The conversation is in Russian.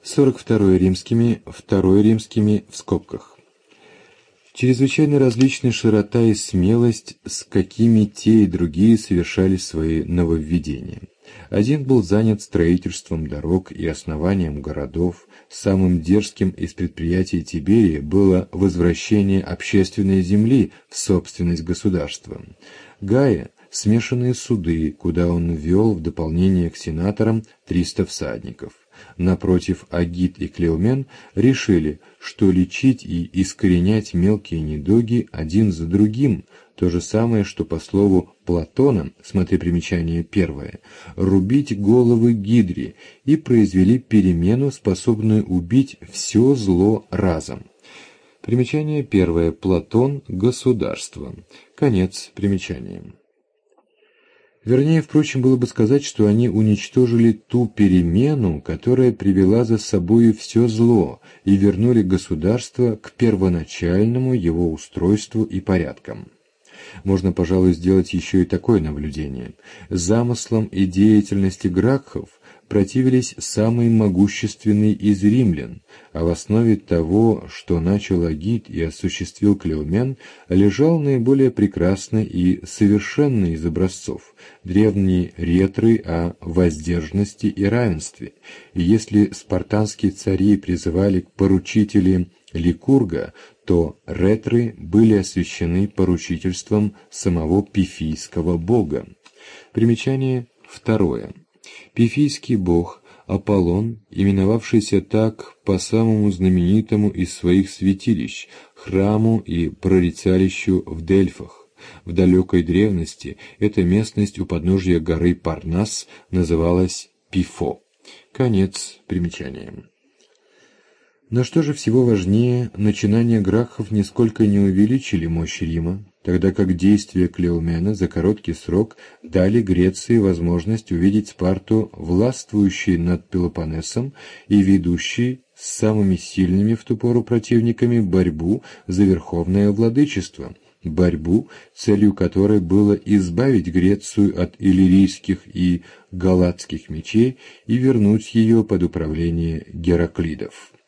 42 римскими, 2 римскими в скобках. Чрезвычайно различны широта и смелость, с какими те и другие совершали свои нововведения. Один был занят строительством дорог и основанием городов. Самым дерзким из предприятий Тиберия было возвращение общественной земли в собственность государства. Гая – смешанные суды, куда он ввел в дополнение к сенаторам 300 всадников. Напротив, Агит и Клеомен решили, что лечить и искоренять мелкие недуги один за другим – то же самое, что по слову Платона, смотри примечание 1, рубить головы гидре, и произвели перемену, способную убить все зло разом. Примечание 1. Платон. Государство. Конец примечания. Вернее, впрочем, было бы сказать, что они уничтожили ту перемену, которая привела за собой все зло, и вернули государство к первоначальному его устройству и порядкам. Можно, пожалуй, сделать еще и такое наблюдение. Замыслам и деятельности Гракхов противились самые могущественные из римлян, а в основе того, что начал Агит и осуществил Клеомен, лежал наиболее прекрасный и совершенный из образцов – древние ретры о воздержанности и равенстве. И если спартанские цари призывали к поручителям Ликурга, то ретры были освящены поручительством самого пифийского бога. Примечание 2. Пифийский бог Аполлон, именовавшийся так по самому знаменитому из своих святилищ – храму и прорицалищу в Дельфах. В далекой древности эта местность у подножия горы Парнас называлась Пифо. Конец примечания. Но что же всего важнее, начинания Гракхов нисколько не увеличили мощь Рима, тогда как действия Клеомена за короткий срок дали Греции возможность увидеть Спарту властвующей над Пелопоннесом и ведущей с самыми сильными в ту пору противниками борьбу за верховное владычество, борьбу, целью которой было избавить Грецию от иллирийских и галатских мечей и вернуть ее под управление Гераклидов.